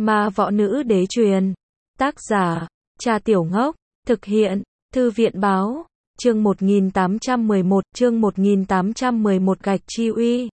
Ma Võ Nữ Đế Truyền. Tác giả, Cha Tiểu Ngốc. Thực hiện, Thư viện Báo. Chương 1811 gạch chi uy.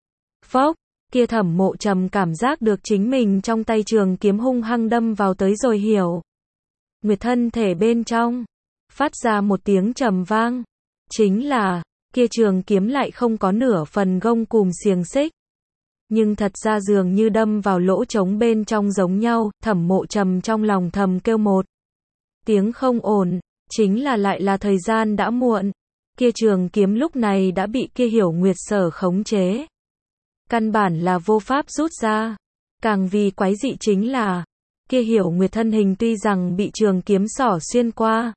Phốc, kia Thẩm Mộ Trầm cảm giác được chính mình trong tay trường kiếm hung hăng đâm vào tới rồi Hiểu Nguyệt thân thể bên trong, phát ra một tiếng trầm vang. Chính là, kia trường kiếm lại không có nửa phần gông cùm xiềng xích. Nhưng thật ra dường như đâm vào lỗ trống bên trong giống nhau, Thẩm Mộ Trầm trong lòng thầm kêu một tiếng không ổn, chính là lại là thời gian đã muộn. Kia trường kiếm lúc này đã bị kia Hiểu Nguyệt sở khống chế. Căn bản là vô pháp rút ra. Càng vì quái dị chính là, kia Hiểu Nguyệt thân hình tuy rằng bị trường kiếm xỏ xuyên qua,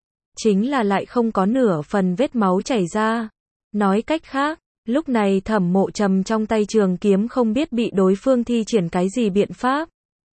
chính là lại không có nửa phần vết máu chảy ra. Nói cách khác, lúc này Thẩm Mộ Trầm trong tay trường kiếm không biết bị đối phương thi triển cái gì biện pháp,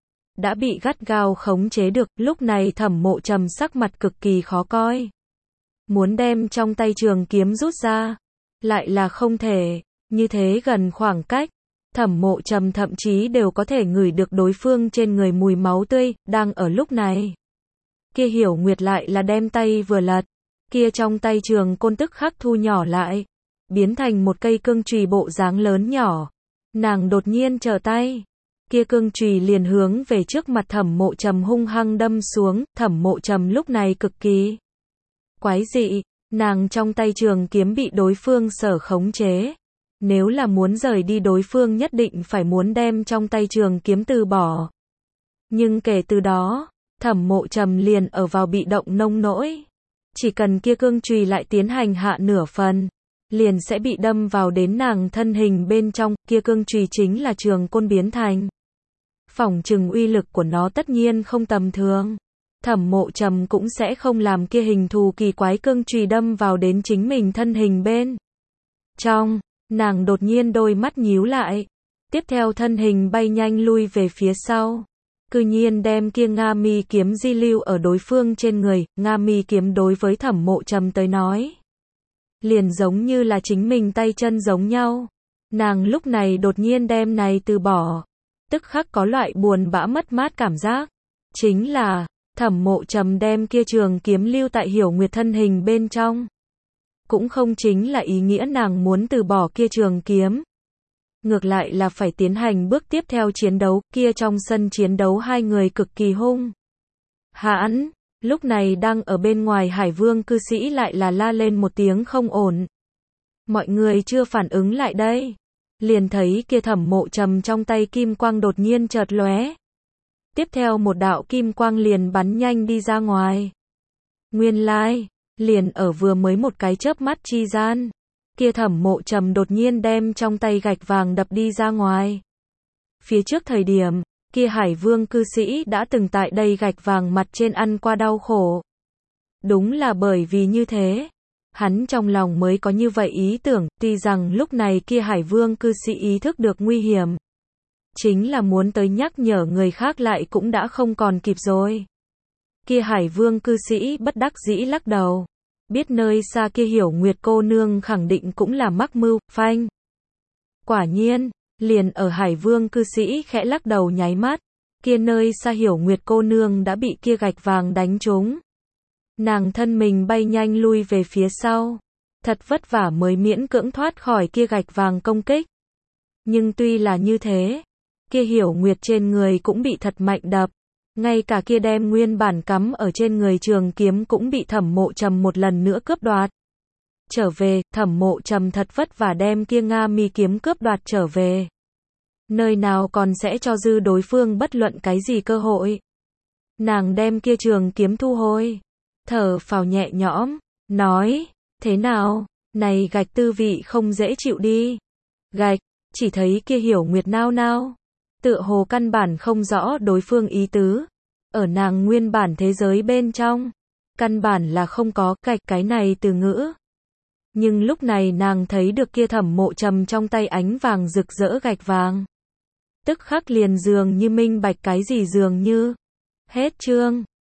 đã bị gắt gao khống chế được. Lúc này Thẩm Mộ Trầm sắc mặt cực kỳ khó coi, muốn đem trong tay trường kiếm rút ra, lại là không thể. Như thế gần khoảng cách, Thẩm Mộ Trầm thậm chí đều có thể ngửi được đối phương trên người mùi máu tươi. Đang ở lúc này, kia Hiểu Nguyệt lại là đem tay vừa lật, kia trong tay trường côn tức khắc thu nhỏ lại, biến thành một cây cương chùy bộ dáng lớn nhỏ. Nàng đột nhiên trở tay, kia cương chùy liền hướng về trước mặt Thẩm Mộ Trầm hung hăng đâm xuống. Thẩm Mộ Trầm lúc này cực kỳ quái dị, nàng trong tay trường kiếm bị đối phương sở khống chế. Nếu là muốn rời đi đối phương nhất định phải muốn đem trong tay trường kiếm từ bỏ. Nhưng kể từ đó, Thẩm Mộ Trầm liền ở vào bị động nông nỗi. Chỉ cần kia cương chùy lại tiến hành hạ nửa phần, liền sẽ bị đâm vào đến nàng thân hình bên trong. Kia cương chùy chính là trường côn biến thành. Phỏng chừng uy lực của nó tất nhiên không tầm thường. Thẩm Mộ Trầm cũng sẽ không làm kia hình thù kỳ quái cương chùy đâm vào đến chính mình thân hình bên trong. Nàng đột nhiên đôi mắt nhíu lại, tiếp theo thân hình bay nhanh lui về phía sau. Cư nhiên đem kia Nga Mi kiếm di lưu ở đối phương trên người. Nga Mi kiếm đối với Thẩm Mộ Trầm tới nói, liền giống như là chính mình tay chân giống nhau. Nàng lúc này đột nhiên đem này từ bỏ, tức khắc có loại buồn bã mất mát cảm giác. Chính là, Thẩm Mộ Trầm đem kia trường kiếm lưu tại Hiểu Nguyệt thân hình bên trong, cũng không chính là ý nghĩa nàng muốn từ bỏ kia trường kiếm. Ngược lại là phải tiến hành bước tiếp theo chiến đấu. Kia trong sân chiến đấu hai người cực kỳ hung hãn. Lúc này đang ở bên ngoài Hải Vương cư sĩ lại là la lên một tiếng không ổn. Mọi người chưa phản ứng lại đây, liền thấy kia Thẩm Mộ Trầm trong tay kim quang đột nhiên chợt lóe. Tiếp theo một đạo kim quang liền bắn nhanh đi ra ngoài. Nguyên lai, liền ở vừa mới một cái chớp mắt chi gian, kia Thẩm Mộ Trầm đột nhiên đem trong tay gạch vàng đập đi ra ngoài. Phía trước thời điểm, kia Hải Vương cư sĩ đã từng tại đây gạch vàng mặt trên ăn qua đau khổ. Đúng là bởi vì như thế, hắn trong lòng mới có như vậy ý tưởng. Tuy rằng lúc này kia Hải Vương cư sĩ ý thức được nguy hiểm, chính là muốn tới nhắc nhở người khác lại cũng đã không còn kịp rồi. Kia Hải Vương cư sĩ bất đắc dĩ lắc đầu, biết nơi xa kia Hiểu Nguyệt cô nương khẳng định cũng là mắc mưu. Phanh. Quả nhiên, liền ở Hải Vương cư sĩ khẽ lắc đầu nháy mắt, kia nơi xa Hiểu Nguyệt cô nương đã bị kia gạch vàng đánh trúng. Nàng thân mình bay nhanh lui về phía sau, thật vất vả mới miễn cưỡng thoát khỏi kia gạch vàng công kích. Nhưng tuy là như thế, kia Hiểu Nguyệt trên người cũng bị thật mạnh đập. Ngay cả kia đem nguyên bản cắm ở trên người trường kiếm cũng bị Thẩm Mộ Trầm một lần nữa cướp đoạt trở về. Thẩm Mộ Trầm thật vất vả đem kia Nga Mi kiếm cướp đoạt trở về, nơi nào còn sẽ cho dư đối phương bất luận cái gì cơ hội. Nàng đem kia trường kiếm thu hồi, thở phào nhẹ nhõm, nói, thế nào, này gạch tư vị không dễ chịu đi. Gạch, chỉ thấy kia Hiểu Nguyệt nao nao, tựa hồ căn bản không rõ đối phương ý tứ. Ở nàng nguyên bản thế giới bên trong, căn bản là không có gạch cái này từ ngữ. Nhưng lúc này nàng thấy được kia Thẩm Mộ Trầm trong tay ánh vàng rực rỡ gạch vàng, tức khắc liền dường như minh bạch cái gì dường như. Hết chương.